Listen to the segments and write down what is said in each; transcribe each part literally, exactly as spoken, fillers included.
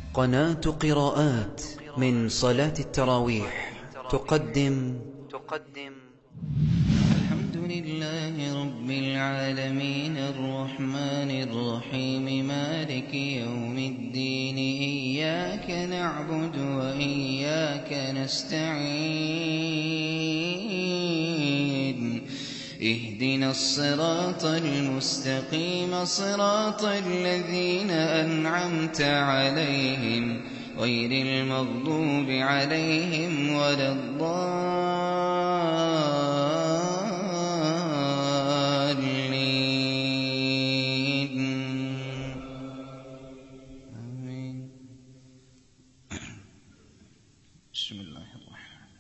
قناة قراءات من صلاة التراويح تقدم تقدم الحمد لله رب العالمين الرحمن الرحيم مالك يوم الدين إياك نعبد وإياك نستعين اهدنا الصراط المستقيم صراط الذين أنعمت عليهم غير المغضوب عليهم ولا الضالين آمين. بسم الله الرحمن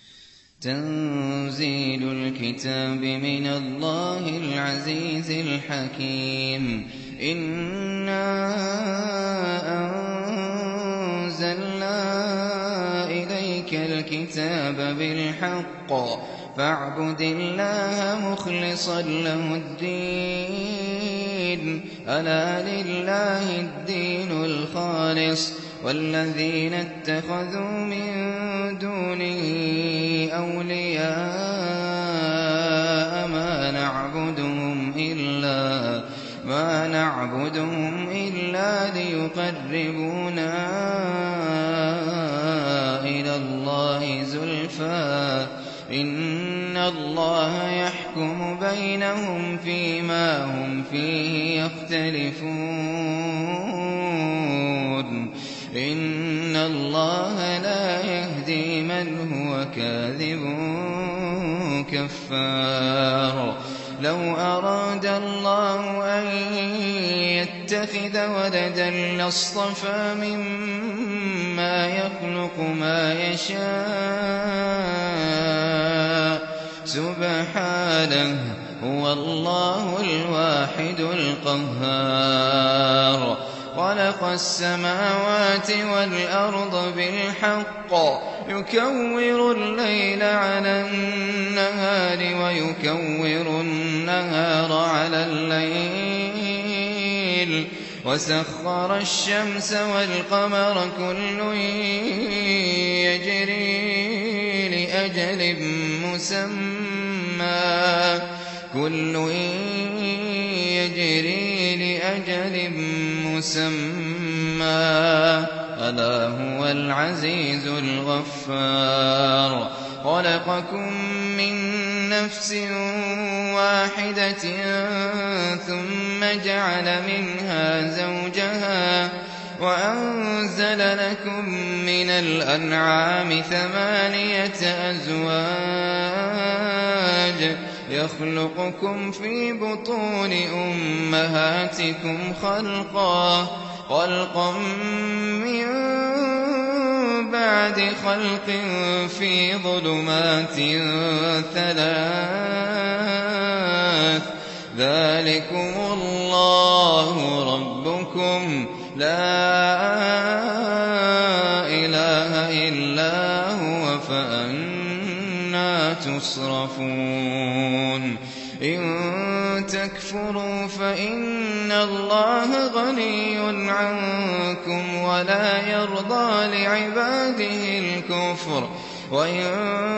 تنزيل الكتاب من الله العزيز الحكيم إنا أنزلنا إليك الكتاب بالحق فاعبد الله مخلصا له الدين ألا لله الدين الخالص والذين اتخذوا من دونه أولياء ما نعبدهم إلا ما نعبدهم إلا ليقربونا إلى الله زلفى إن الله يحكم بينهم فيما هم فيه يختلفون إن الله لا يهدي من هو كاذب كفار لو أراد الله أن يتخذ ولدا لاصطفى مما يخلق ما يشاء سبحانه هو الله الواحد القهار خلق السماوات والأرض بالحق يكور الليل على النهار ويكور النهار على الليل وسخر الشمس والقمر كل يجري لأجل مسمى كل يجري لأجل مسمى ألا هو العزيز الغفار خلقكم من نفس واحدة ثم جعل منها زوجها وأنزل لكم من الأنعام ثمانية أزواج يخلقكم في بطون أمهاتكم خلقا خلقا من بعد خلق في ظلمات ثلاث ذلكم الله ربكم لا إله إلا هو فأنا تصرفون إن تكفروا فإن الله غني عنكم ولا يرضى لعباده الكفر وإن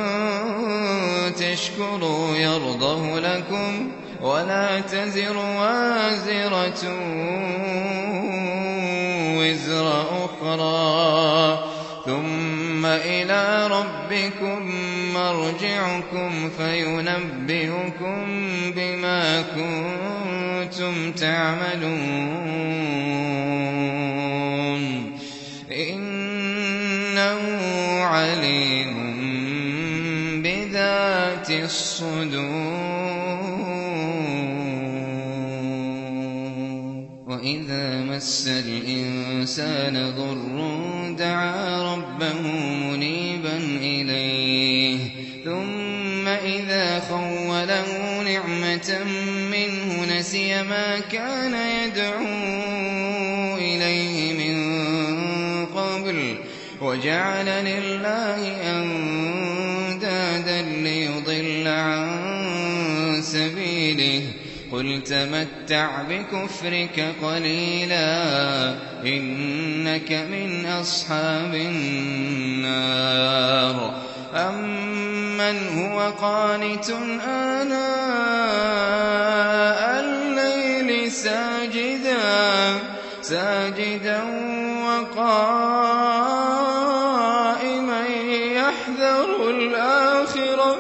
تشكروا يرضه لكم ولا تزر وازرة وزر أخرى ثم إلى ربكم مرجعكم فينبئكم بما كنتم تعملون إنه عليم بذات الصدور وإذا مس الإنسان ضر دعا ربه منيبا إليه ثم إذا خوله نعمة منه نسي ما كان يدعو إليه من قبل وجعل لله أندادا ليضل عن سبيله قل تمتع بكفرك قليلا إنك من أصحاب النار أمن هو قانت آناء الليل ساجدا ساجدا وقائما يحذر الآخرة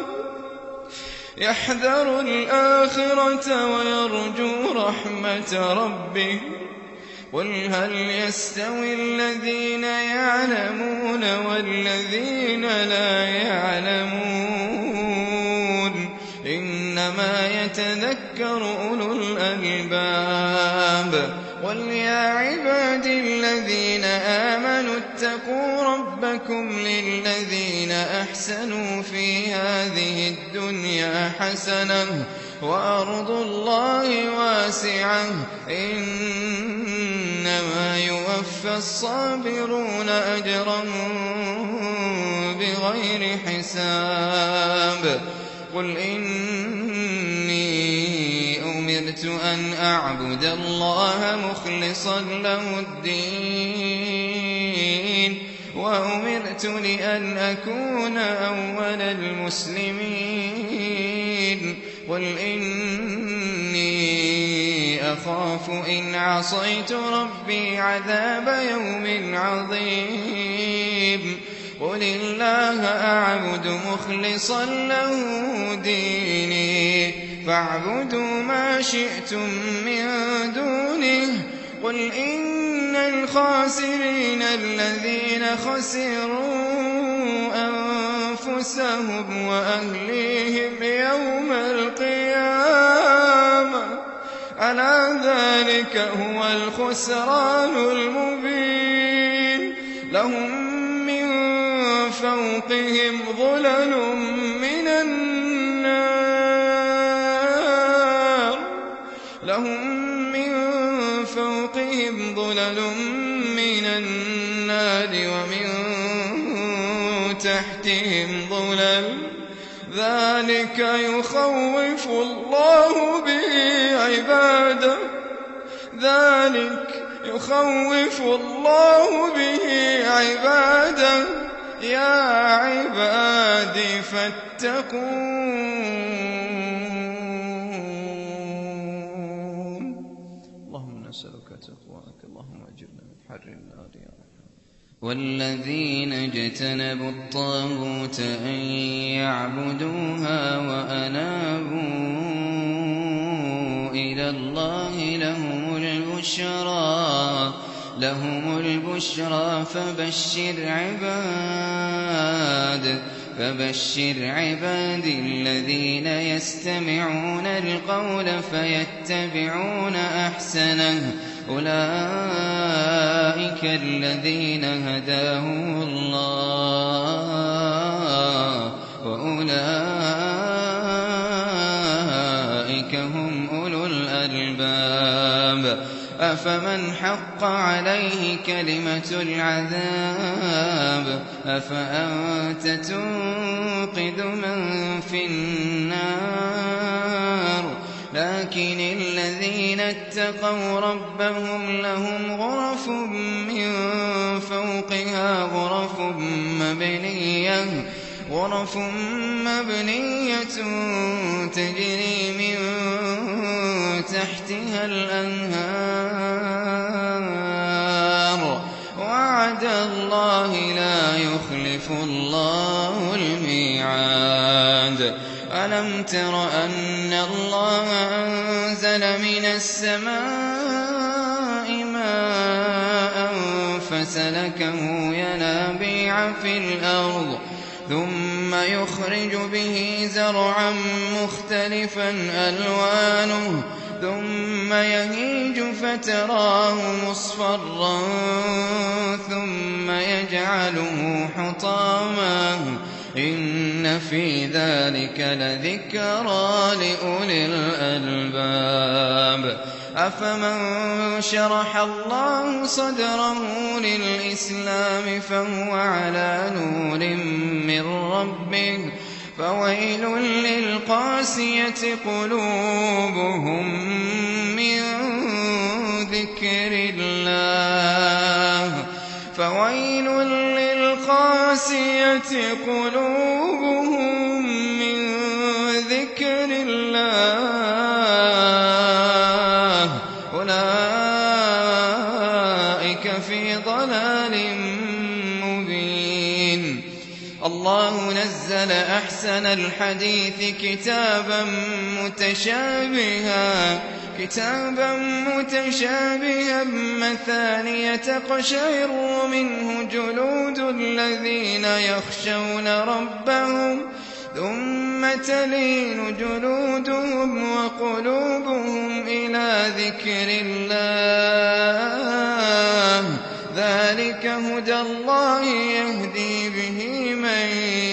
يحذر الآخرة ويرجو رحمة ربه قل هل يستوي الذين يعلمون والذين لا يعلمون إنما يتذكر أولو الألباب قل يا عبادي الذين آمنوا اتقوا ربكم للذين أحسنوا في هذه الدنيا حسنة وأرض الله واسعة إنما يوفى الصابرون أجرهم بغير حساب قل إني أمرت أن أعبد الله مخلصا له الدين وأمرت لأن أكون أول المسلمين قل إني أخاف إن عصيت ربي عذاب يوم عظيم قل الله أعبد مخلصا له ديني فاعبدوا ما شئتم من دونه قل إن الخاسرين الذين خسروا أنفسهم وأهليهم يوم القيامة ألا ذلك هو الخسران المبين لهم من فوقهم ظلل من النار لهم من فوقهم ظلل من النار ومن تحتهم ظلل ذلك يخوف الله به عباده ذلك يخوف الله به عباده يا عبادي فاتقون اللهم نسألك تقواك اللهم أجرنا من حر النار يا رحمن والذين اجتنبوا الطاغوت أن يعبدوها وأنابوا إلى الله لهم البشرى لهم البشرى فبشر عباد فبشر عبادي الذين يستمعون القول فيتبعون أحسنه أولئك الذين هداهم الله وأولئك هم أولو الألباب أفمن حق عليه كلمة العذاب أفأنت تنقذ من في النار لكن الذين اتقوا ربهم لهم غرف من فوقها غرف مبنية غرف مبنية تجري من تحتها الأنهار وعد الله لا يخلف الله الميعاد ألم تر أن الله أنزل من السماء ماء فسلكه ينابيع في الأرض ثم يخرج به زرعا مختلفا ألوانه ثم يهيج فتراه مصفرا ثم يجعله حطاما إن في ذلك لذكرى لأولي الألباب أفمن شرح الله صدره للإسلام فهو على نور من ربه فويل للقاسية قلوبهم من ذكر الله فويل للقاسية قلوبهم من ذكر الله أولئك في ضلال مبين. الله نزل أحسن الحديث كتابا متشابها كتابا متشابها مثانية تقشعر منه جلود الذين يخشون ربهم ثم تلين جلودهم وقلوبهم إلى ذكر الله ذلك هدى الله يهدي به من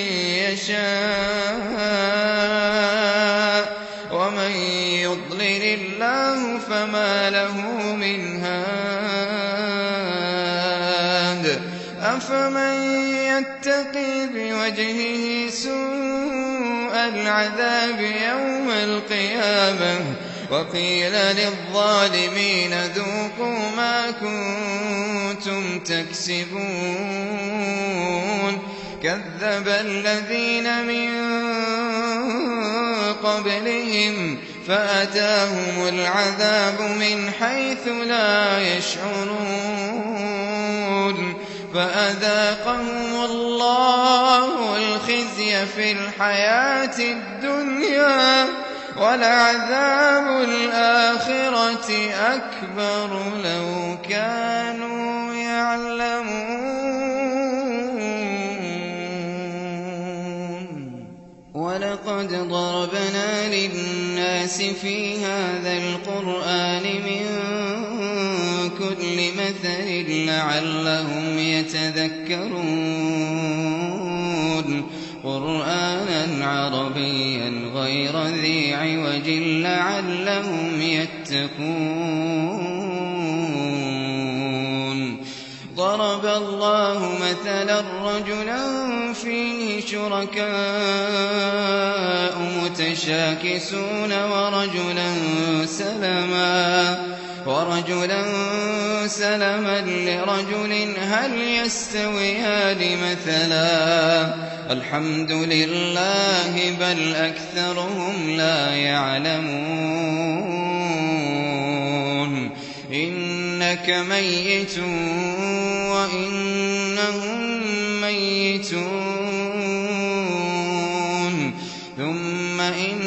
يشاء ومن يضلل الله فما له من هاد أفمن يتقي بوجهه سوء العذاب يوم القيامة وقيل للظالمين ذوقوا ما كنتم تكسبون كذب الذين من قبلهم فأتاهم العذاب من حيث لا يشعرون فأذاقهم الله الخزي في الحياة الدنيا ولعذاب الآخرة أكبر لو كانوا يعلمون. ولقد ضربنا للناس في هذا القرآن من كل مثل لعلهم يتذكرون قرآنا عربيا غير ذي عوج لعلهم يتقون. ضرب الله مثلا رجلا فيه شركاء متشاكسون ورجلا سلما ورجلا سلما لرجل هل يستويان مثلا الحمد لله بل أكثرهم لا يعلمون. إنك ميت وإنهم ميتون ثم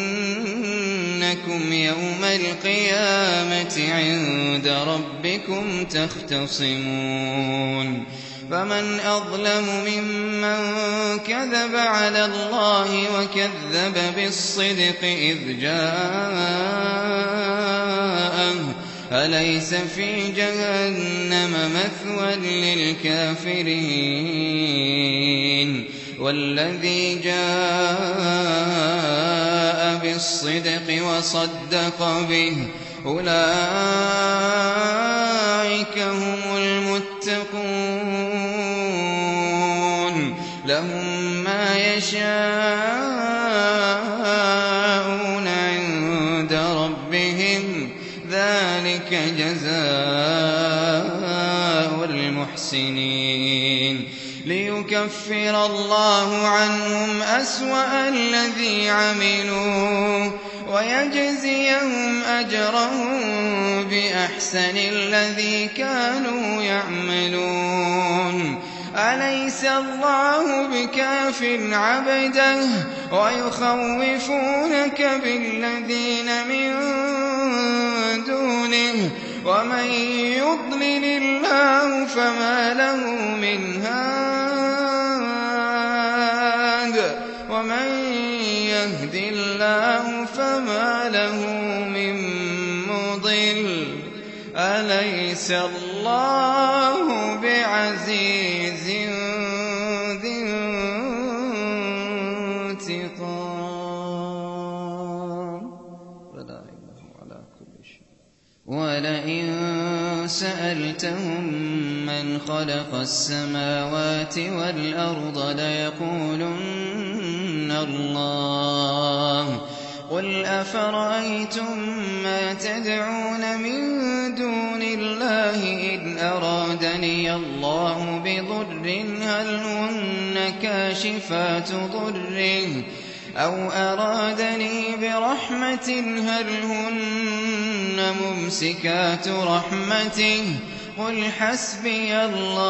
إنكم يوم القيامة عند ربكم تختصمون. فمن أظلم ممن كذب على الله وكذب بالصدق إذ جاءه أليس في جهنم مثوى للكافرين والذي جاء بالصدق وصدق به أولئك هم المتقون لهم ما يشاءون عند ربهم ذلك جزاء المحسنين ليكفر الله عنهم أسوأ الذي عملوا ويجزيهم أجرهم بأحسن الذي كانوا يعملون. أليس الله بكاف عبده ويخوفونك بالذين من دونه ومن يضلل الله فما له من هاد ومن يهد الله فما له من مضل. أليس الله بعزيز ذي انتقام ولا إله على كل شيء. ولئن سألتهم من خلق السماوات والأرض ليقولن اللَّهَ قُلْ أَفَرَأَيْتُم مَّا تَدْعُونَ مِن دُونِ اللَّهِ إِنْ أَرَادَنِيَ اللَّهُ بِضُرٍّ هَلْ هُنَّ كَاشِفَاتُ ضُرِّهِ أَوْ أَرَادَنِي بِرَحْمَةٍ هَلْ هُنَّ مُمْسِكَاتُ رَحْمَتِهِ قُلْ حَسْبِيَ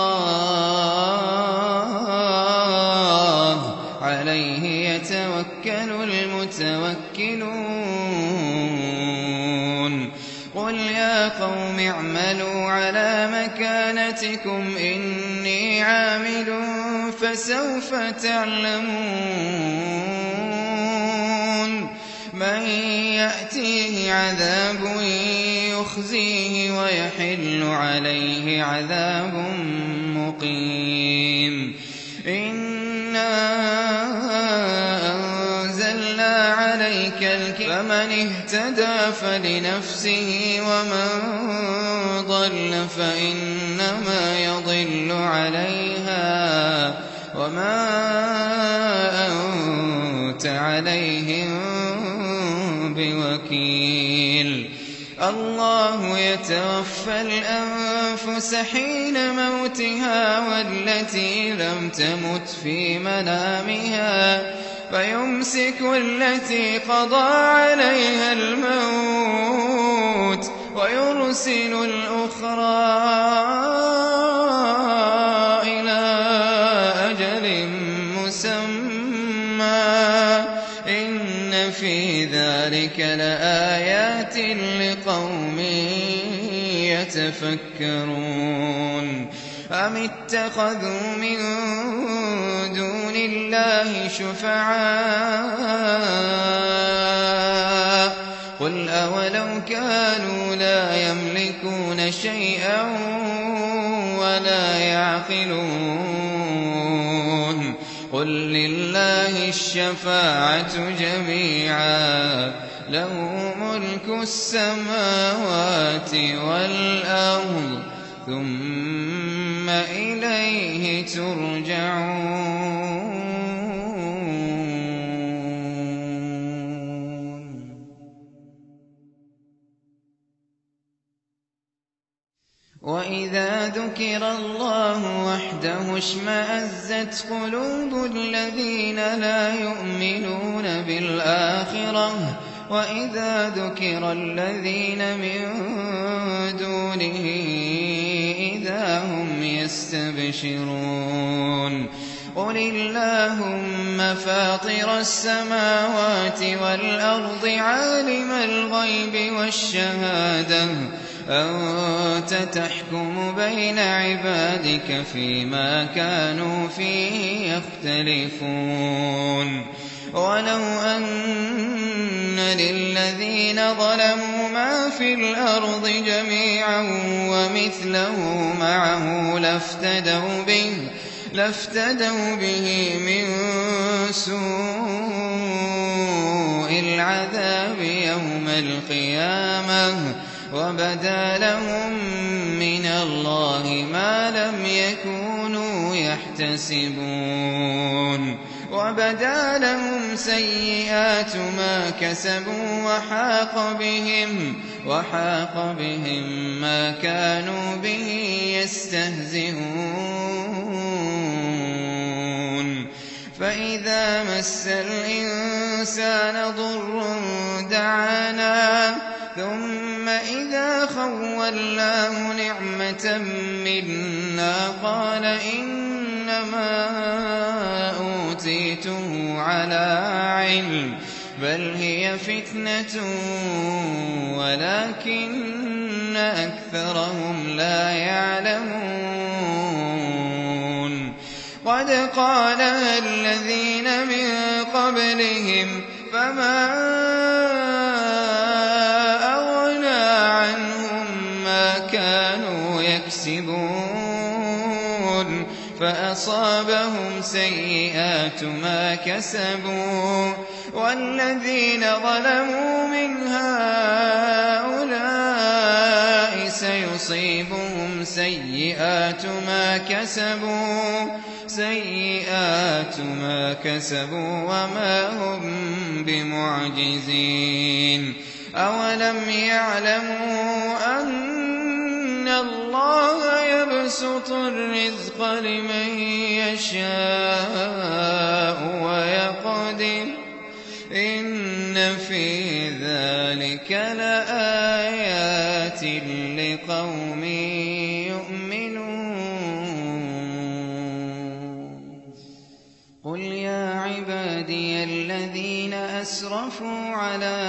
اللَّهُ عَلَيْهِ يَتَوَكَّلُ الْمُتَوَكِّلُونَ قُلْ يَا قَوْمِ اعْمَلُوا عَلَىٰ مَكَانَتِكُمْ إِنِّي عَامِلٌ فَسَوْفَ تَعْلَمُونَ مَن يَأْتِيهِ عَذَابٌ يُخْزِيهِ وَيَحِلُّ عَلَيْهِ عَذَابٌ مُّقِيمٌ إِنَّا أَنزَلْنَا عَلَيْكَ الْكِتَابَ فَمَنِ اهْتَدَىٰ فَلِنَفْسِهِ وَمَن ضَلَّ فَإِنَّمَا يَضِلُّ عَلَيْهَا وَمَا أَنتَ عَلَيْهِم بِوَكِيلٍ اللَّهُ يَتَوَفَّى الْأَنفُسَ حِينَ مَوْتِهَا وَالَّتِي لَمْ تَمُتْ فِي مَنَامِهَا فَيُمْسِكُ الَّتِي قَضَىٰ عَلَيْهَا الْمَوْتَ وَيُرْسِلُ الْأُخْرَىٰ إِلَىٰ أَجَلٍ مُّسَمًّى إِنَّ فِي ذَٰلِكَ لَآيَاتٍ لِّقَوْمٍ يَتَفَكَّرُونَ أَمِ اتَّخَذُوا مِن دُونِ اللَّهِ شُفَعَاءَ قُلْ أَوَلَوْ كَانُوا لَا يَمْلِكُونَ شَيْئًا وَلَا يَعْقِلُونَ قُل لِّلَّهِ الشَّفَاعَةُ جَمِيعًا لَّهُ مُلْكُ السَّمَاوَاتِ وَالْأَرْضِ ثُمَّ إِلَيْهِ تُرْجَعُونَ وَإِذَا ذُكِرَ اللَّهُ وَحْدَهُ اشْمَأَزَّتْ قُلُوبُ الَّذِينَ لَا يُؤْمِنُونَ بِالْآخِرَةِ وَإِذَا ذُكِرَ الَّذِينَ مِن دُونِهِ إِذَا هُمْ يَسْتَبْشِرُونَ قُلِ اللَّهُمَّ فَاطِرَ السَّمَاوَاتِ وَالْأَرْضِ عَالِمَ الْغَيْبِ وَالشَّهَادَةِ أَنتَ تَحْكُمُ بَيْنَ عِبَادِكَ فِيمَا كَانُوا فِيهِ يَخْتَلِفُونَ وَلَوْ أَنَّ لِلَّذِينَ ظَلَمُوا مَا فِي الْأَرْضِ جَمِيعًا وَمِثْلَهُ مَعَهُ لَافْتَدَوْا بِهِ لَافْتَدَوْا بِهِ مِن سُوءِ الْعَذَابِ يَوْمَ الْقِيَامَةِ وَبَدَا لَهُم مِّنَ اللَّهِ مَا لَمْ يَكُونُوا يَحْتَسِبُونَ وَبَدَا لَهُمْ سَيِّئَاتُ مَا كَسَبُوا وَحَاقَ بِهِم وَحَاقَ بِهِم مَّا كَانُوا بِهِ يَسْتَهْزِئُونَ فَإِذَا مَسَّ الْإِنسَانَ ضُرٌّ دَعَانَا ثُمَّ إِذَا خَوَّلْنَاهُ نِعْمَةً مِّنَّا قَالَ إِنَّمَا أُوتِيتُهُ عَلَىٰ عِلْمٍ بَلْ هِيَ فِتْنَةٌ وَلَٰكِنَّ أَكْثَرَهُمْ لَا يَعْلَمُونَ قَدْ قَالَهَا الَّذِينَ مِن قَبْلِهِمْ فَمَا أَغْنَىٰ عَنْهُم مَّا كَانُوا يَكْسِبُونَ فَأَصَابَهُمْ سَيِّئَاتُ مَا كَسَبُوا والذين ظلموا من هؤلاء سيصيبهم سيئات ما كسبوا سيئات ما كسبوا وما هم بمعجزين. أولم يعلموا أن الله يبسط الرزق لمن يشاء ويقدر إن في ذلك لآيات لقوم يؤمنون. قل يا عبادي الذين أسرفوا على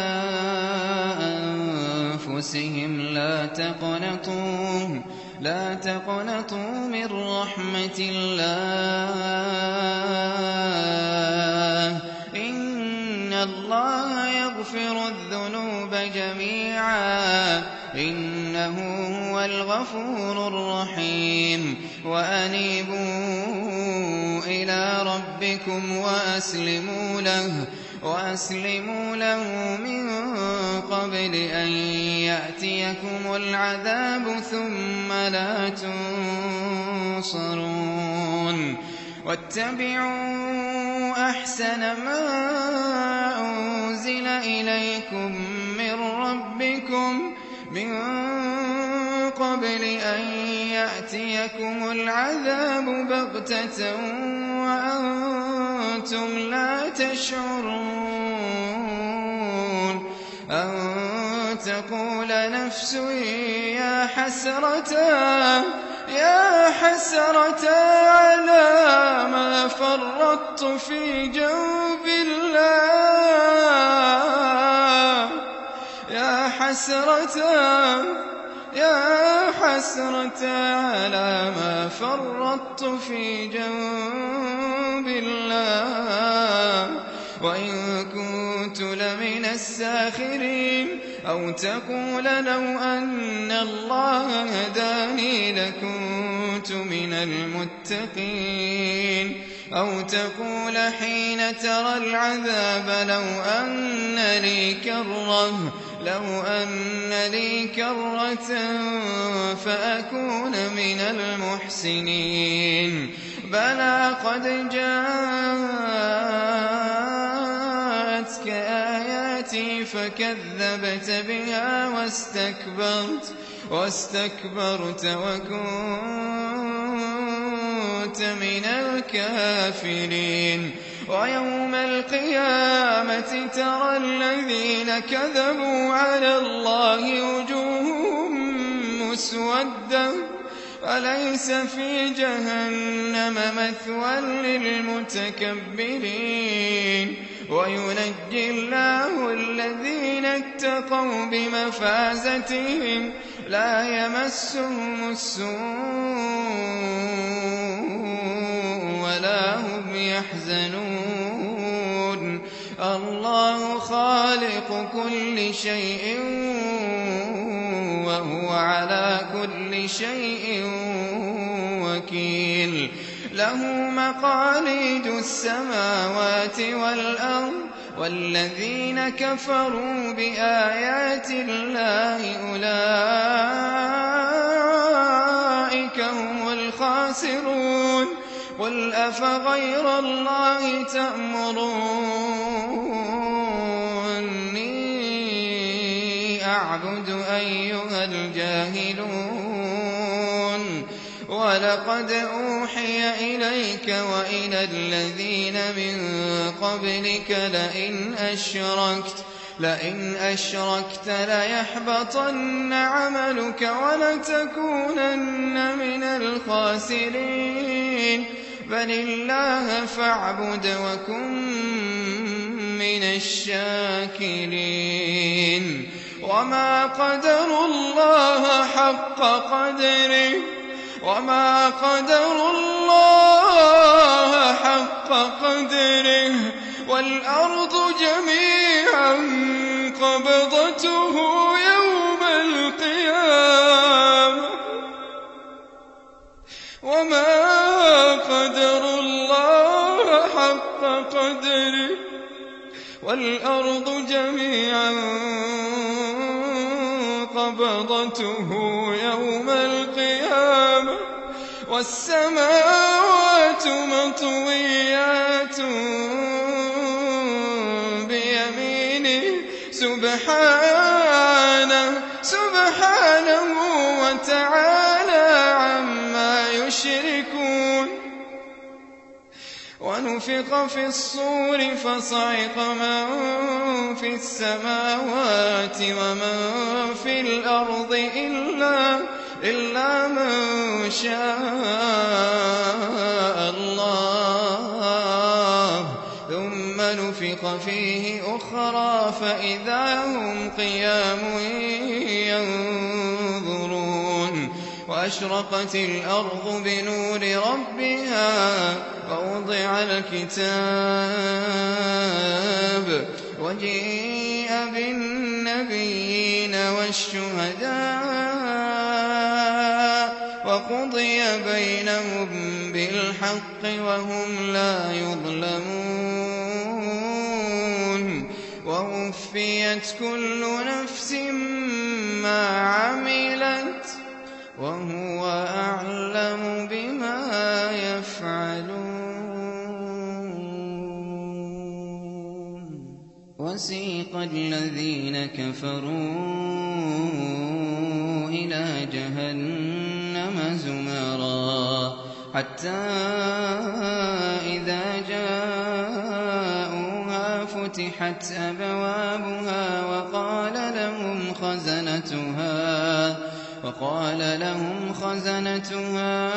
أنفسهم لا تقنطوا لا تقنطوا من رحمة الله إن الله يغفر الذنوب جميعا إنه هو الغفور الرحيم. وأنيبوا إلى ربكم وأسلموا له وأسلموا له من قبل أن يأتيكم العذاب ثم لا تنصرون. واتبعوا أحسن ما أنزل إليكم من ربكم من قبل أن يأتيكم العذاب بغتة وأنتم لا تشعرون. أن تقول نفس يا حسرتا يا حسرتا على ما فرطت في جنب الله يا حسرتا يا حسرتا على ما فرطت في جنب الله وإن كنت لمن الساخرين. أو تقول لو أن الله هداني لكنت من المتقين. أو تقول حين ترى العذاب لو أن لي كرة لو أن لي كرة فأكون من المحسنين. بلى قد جاءتك آياتي فكذبت بها واستكبرت واستكبرت وكنت من الكافرين. ويوم القيامة ترى الذين كذبوا على الله وجوههم مسودة أليس في جهنم مثوى للمتكبرين. وينجي الله الذين اتقوا بمفازتهم لا يمسهم السوء ولا هم يحزنون. الله خالق كل شيء وهو على كل شيء وكيل. له مقاليد السماوات والأرض والذين كفروا بآيات الله أولئك هم الخاسرون. قل أفغير الله تأمروني أعبد أيها الجاهلون. ولقد أوحي إليك وإلى الذين من قبلك لئن أشركت لئن أشركت ليحبطن عملك ولتكونن من الخاسرين. بل الله فاعبد وكن من الشاكرين. وما قدروا الله حق قدره وما قدروا الله حق قدره والأرض جميعا قبضته يوم القيامة وما قدروا الله حق قدره والأرض جميعا قبضته يوم القيامة والسماوات مطويات بيمينه سبحانه سبحانه وتعالى عما يشركون. ونفخ في الصور فصعق من في السماوات ومن في الأرض إلا, إلا من شاء الله ثم نفخ فيه أخرى فإذا هم قيام ينظرون. وأشرقت الأرض بنور ربها ووضع الكتاب وجيء بالنبيين والشهداء وقضي بينهم بالحق وهم لا يظلمون. ووفيت كل نفس ما عملت وهو أعلم بما يفعلون. وسيق الذين كفروا إلى جهنم زمرا حتى إذا جاءوها فتحت أبوابها وقال لهم خزنتها وقال لهم خزنتها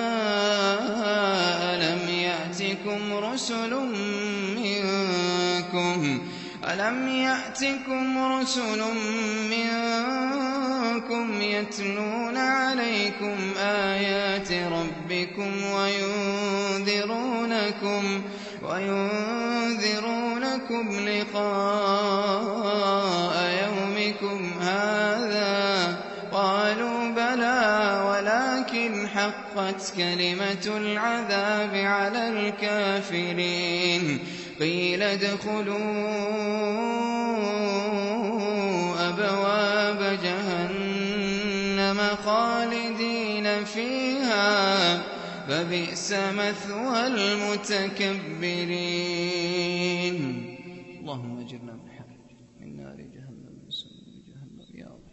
ألم يأتكم رسل منكم ألم يأتكم رسل منكم يتلون عليكم آيات ربكم وينذرونكم وينذرونكم لقاء يومكم هذا قالوا بلى ولكن حقت كلمة العذاب على الكافرين. قيل ادخلوا أبواب جهنم خالدين فيها فبئس مثوى المتكبرين. اللهم اجرنا من حر من نار جهنم من سم جهنم يا رب.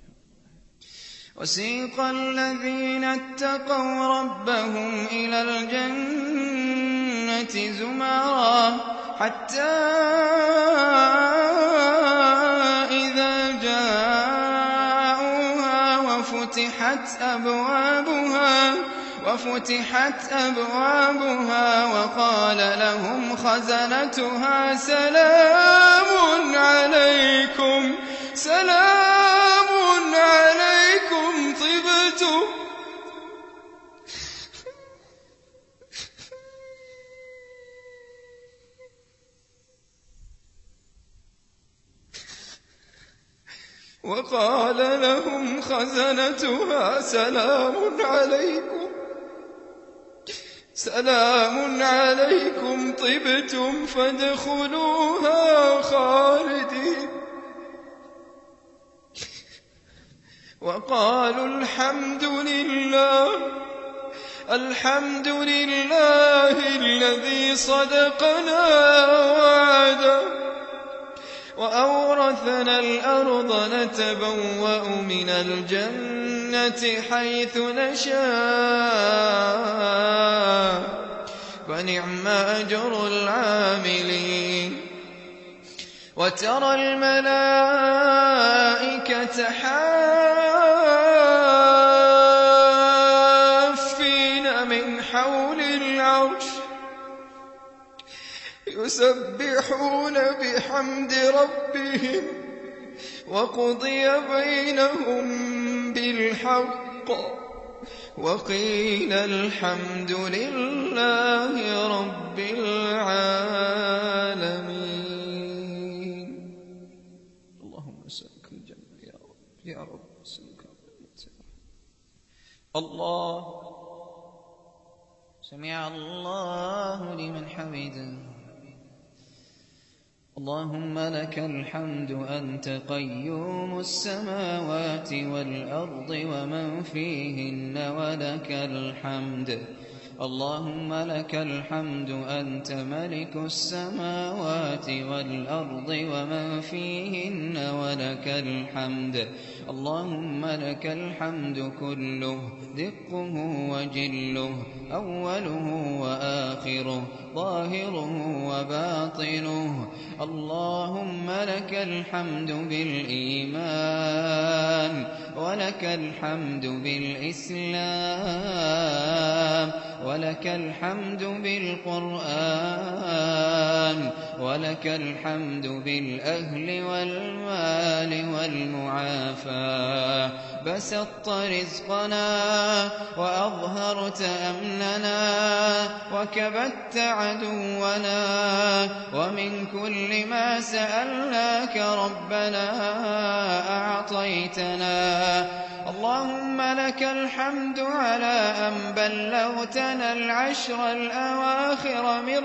وسيق الذين اتقوا ربهم إلى الجنة زمرا حتى إذا جاءوها وفتحت أبوابها وفتحت أبوابها وقال لهم خزنتها سلام عليكم سلام عليكم طبتم وقال لهم خزنتها سلام عليكم سلام عليكم طبتم فادخلوها خالدين. وقالوا الحمد لله الحمد لله الذي صدقنا وعده وأورثنا الأرض نتبوأ من الجنة حيث نشاء فنعم أجر العاملين. وترى الملائكة حافين من حول العرش يسبحون بحمد ربهم وقضي بينهم بالحق وقيل الحمد لله رب العالمين. اللهم اسألك الجنة يا رب يا رب اسألك الجنة. الله سمع الله لمن حمده اللهم لك الحمد أنت قيوم السماوات والأرض ومن فيهن ولك الحمد. اللهم لك الحمد أنت ملك السماوات والأرض ومن فيهن ولك الحمد. اللهم لك الحمد كله دقه وجله أوله وآخره ظاهره وباطنه. اللهم لك الحمد بالإيمان ولك الحمد بالإسلام ولك الحمد بالقرآن ولك الحمد بالأهل والمال والمعافاة. بسطت رزقنا وأظهرت أمننا وكبت عدونا ومن كل ما سألناك ربنا أعطيتنا. اللهم لك الحمد على أن بلغتنا العشر الأواخر من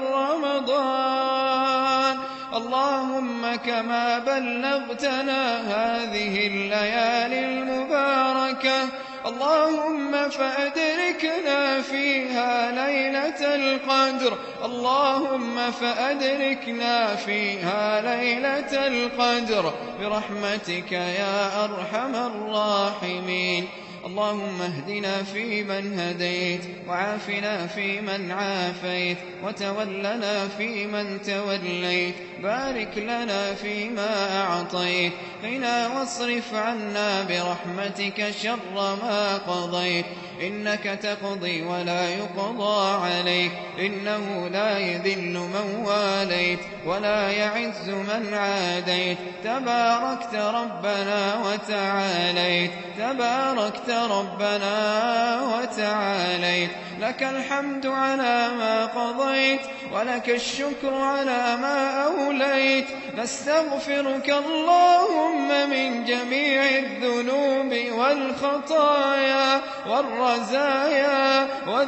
رمضان. اللهم كما بلغتنا هذه الليالي المباركة اللهم فأدركنا فيها ليلة القدر. اللهم فأدركنا فيها ليلة القدر برحمتك يا أرحم الراحمين. اللهم اهدنا فيمن هديت وعافنا فيمن عافيت وتولنا فيمن توليت. بارك لنا فيما أعطيت قنا واصرف عنا برحمتك شر ما قضيت. إنك تقضي ولا يقضى عليك إنه لا يذل من واليت ولا يعز من عاديت. تباركت ربنا وتعاليت تباركت ربنا وتعاليت. لك الحمد على ما قضيت ولك الشكر على ما أوليت. نستغفرك اللهم من جميع الذنوب والخطايا والرزايا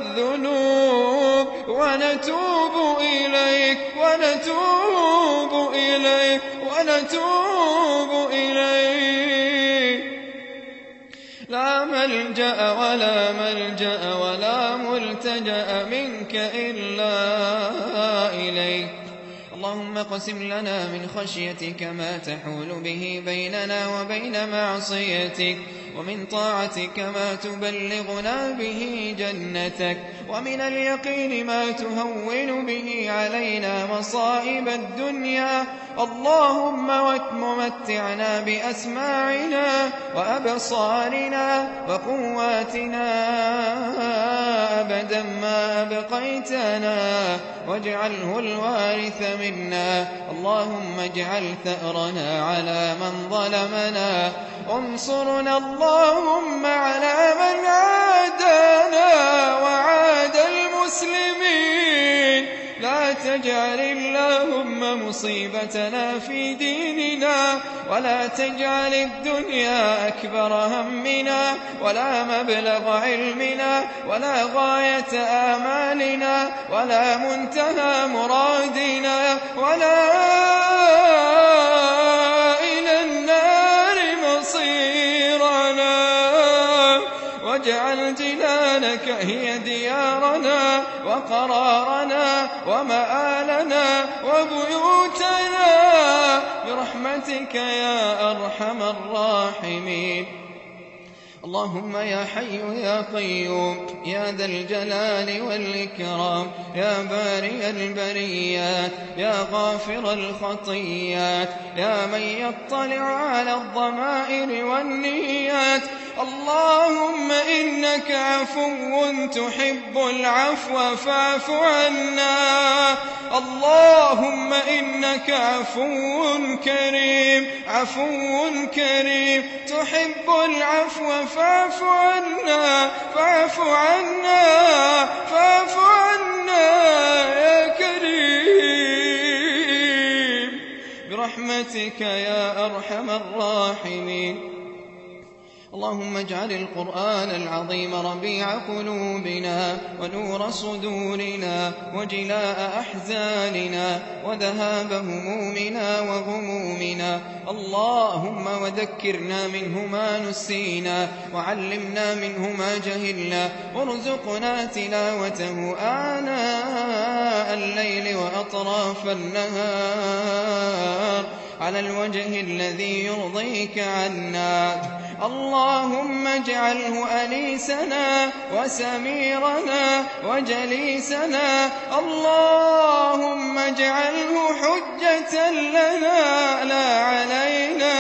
والذنوب ونتوب إليك ونتوب إليك ونتوب إليك. لا ملجأ ولا ملجأ ولا ملتجأ منك إلا إليك. اللهم اقسم لنا من خشيتك ما تحول به بيننا وبين معصيتك ومن طاعتك ما تبلغنا به جنتك ومن اليقين ما تهون به علينا مصائب الدنيا. اللهم ومتعنا بأسماعنا وأبصارنا وقواتنا أبدا ما أبقيتنا واجعله الوارث منا. اللهم اجعل ثأرنا على من ظلمنا انصرنا اللهم على من عادانا وعاد المسلمين. لا تجعل اللهم مصيبتنا في ديننا ولا تجعل الدنيا أكبر همنا ولا مبلغ علمنا ولا غاية آمالنا ولا منتهى مرادنا ولا إلى النار مصيرنا. واجعل جنانك هي ديارنا وقرارنا ومآلنا وبيوتنا برحمتك يا أرحم الراحمين. اللهم يا حي يا قيوم يا ذا الجلال والإكرام يا بارئ البريات يا غافر الخطيات يا من يطلع على الضمائر والنيات. اللهم إنك عفو تحب العفو فاعف عنا. اللهم إنك عفو كريم عفو كريم تحب العفو فاعف عنا فاعف عنا فاعف عنا يا كريم برحمتك يا أرحم الراحمين. اللهم اجعل القرآن العظيم ربيع قلوبنا ونور صدورنا وجلاء أحزاننا وذهاب همومنا وغمومنا. اللهم وذكرنا منه ما نسينا وعلمنا منه ما جهلنا وارزقنا تلاوته آناء الليل وأطراف النهار على الوجه الذي يرضيك عنا. اللهم اجعله أنيسنا وسميرنا وجليسنا. اللهم اجعله حجة لنا لا علينا.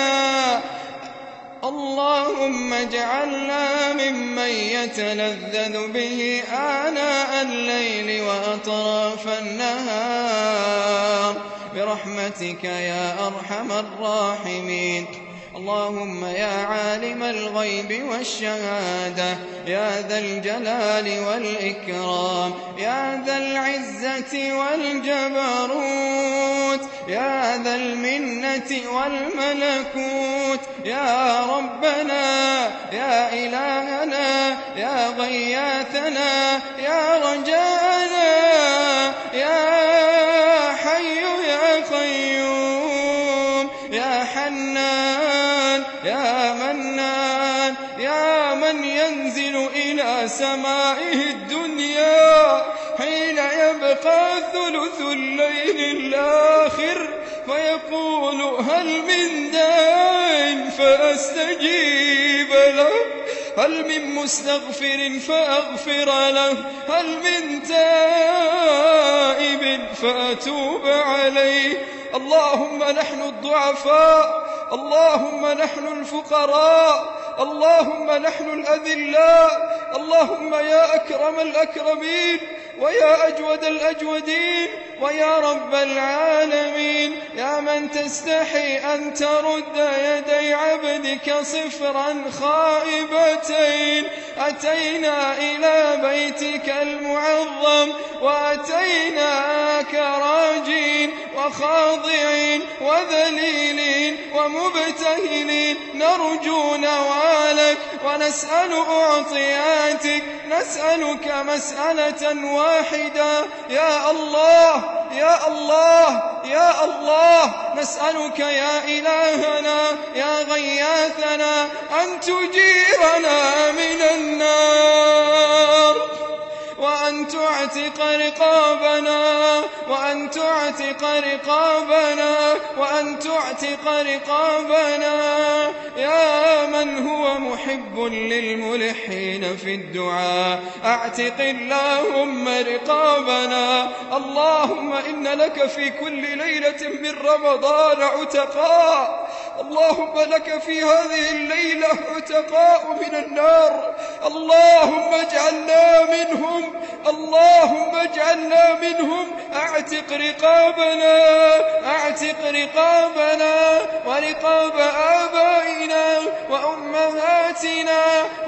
اللهم اجعلنا ممن يتلذذ به آناء الليل وأطراف النهار برحمتك يا أرحم الراحمين. اللهم يا عالم الغيب والشهادة يا ذا الجلال والإكرام يا ذا العزة والجبروت يا ذا المنة والملكوت يا ربنا يا إلهنا يا غياثنا يا رجاءنا يا حي يا قيوم يا حنان يا منان يا من ينزل إلى سمائه الدنيا حين يبقى ثلث الليل الآخر فيقول هل من داع فأستجيب له هل من مستغفر فأغفر له هل من تائب فأتوب عليه. اللهم نحن الضعفاء اللهم نحن الفقراء اللهم نحن الأذلاء. اللهم يا أكرم الأكرمين ويا أجود الأجودين ويا رب العالمين يا من تستحي أن ترد يدي عبدك صفرا خائبتين. أتينا إلى بيتك المعظم وأتيناك راجين وخاضعين وذليلين ومبتهلين نرجو نوالك ونسأل أعطياتك. نسألك مسألة واحدة يا الله يا الله يا الله. نسألك يا إلهنا يا غياثنا أن تجيرنا من النار وأن تعتق رقابنا وأن تعتق رقابنا وأن تعتق رقابنا يا من هو محب للملحين في الدعاء. أعتق اللهم رقابنا. اللهم إن لك في كل ليلة من رمضان عتقاء. اللهم لك في هذه الليلة عتقاء من النار. اللهم اجعلنا منهم اللهم اجعلنا منهم. أعتق رقابنا أعتق رقابنا ورقاب آبائنا وأمهاتنا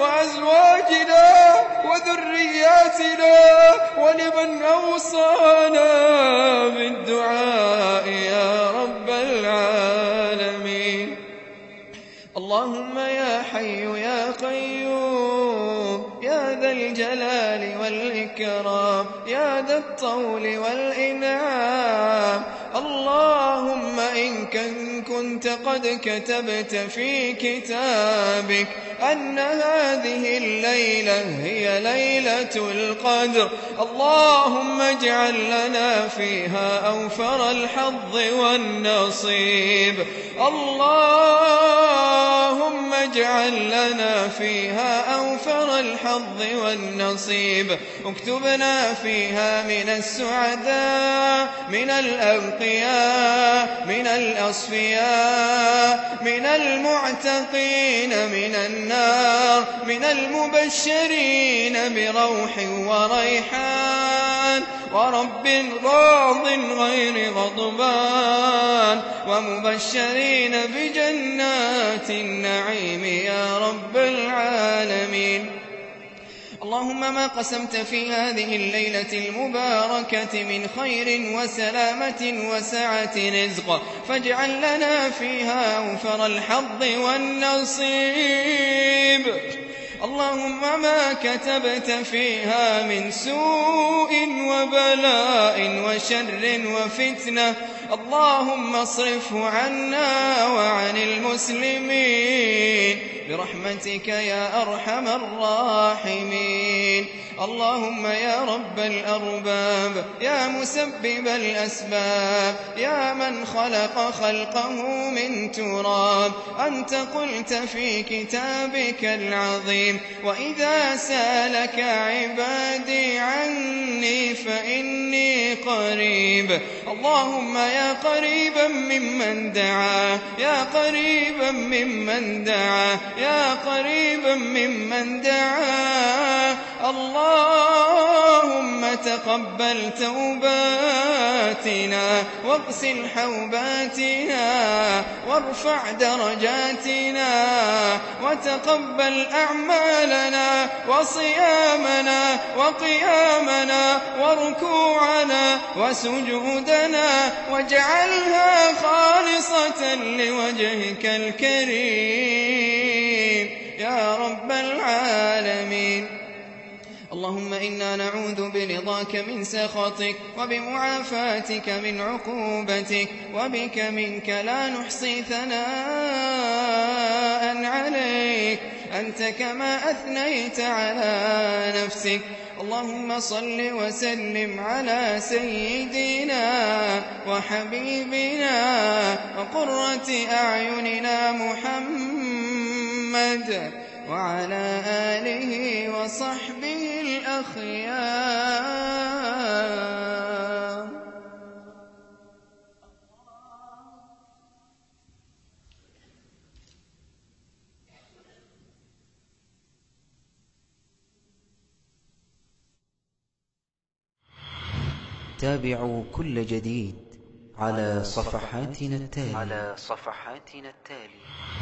وأزواجنا وذرياتنا ولمن أوصانا بالدعاء يا رب العالمين. اللهم يا حي يا قيوم يا ذا الجلال والإكرام يا ذا الطول والإنعام. اللهم إن كنت قد كتبت في كتابك أن هذه الليلة هي ليلة القدر اللهم اجعل لنا فيها أوفر الحظ والنصيب. اللهم اجعل لنا فيها أوفر الحظ والنصيب. اكتبنا فيها من السعداء من الأنقياء من الأصفياء من المعتقين من النار من المبشرين بروح وريحان ورب راض غير غضبان ومبشرين بجنات النعيم يا رب العالمين. اللهم ما قسمت في هذه الليلة المباركة من خير وسلامة وسعة رزق فاجعل لنا فيها أوفر الحظ والنصيب. اللهم ما كتبت فيها من سوء وبلاء وشر وفتنة اللهم اصرفه عنا وعن المسلمين برحمتك يا أرحم الراحمين. اللهم يا رب الأرباب يا مسبب الأسباب يا من خلق خلقه من تراب أنت قلت في كتابك العظيم وإذا سالك عبادي عني فإني قريب. اللهم يا قريبا ممن دعا يا قريبا ممن دعا يا قريبا ممن دعا اللهم تقبل توباتنا واغسل حوباتنا وارفع درجاتنا وتقبل أعمالنا وصيامنا وقيامنا وركوعنا وسجودنا واجعلها خالصة لوجهك الكريم يا رب العالمين. اللهم إنا نعوذ برضاك من سخطك وبمعافاتك من عقوبتك وبك منك لا نحصي ثناء عليك أنت كما أثنيت على نفسك. اللهم صل وسلم على سيدنا وحبيبنا وقرة أعيننا محمد وعلى آله وصحبه الأخيار. تابعوا كل جديد على صفحاتنا التالية على صفحاتنا التالية.